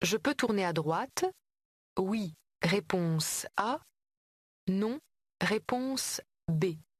Je peux tourner à droite? Oui, réponse A. Non, réponse B.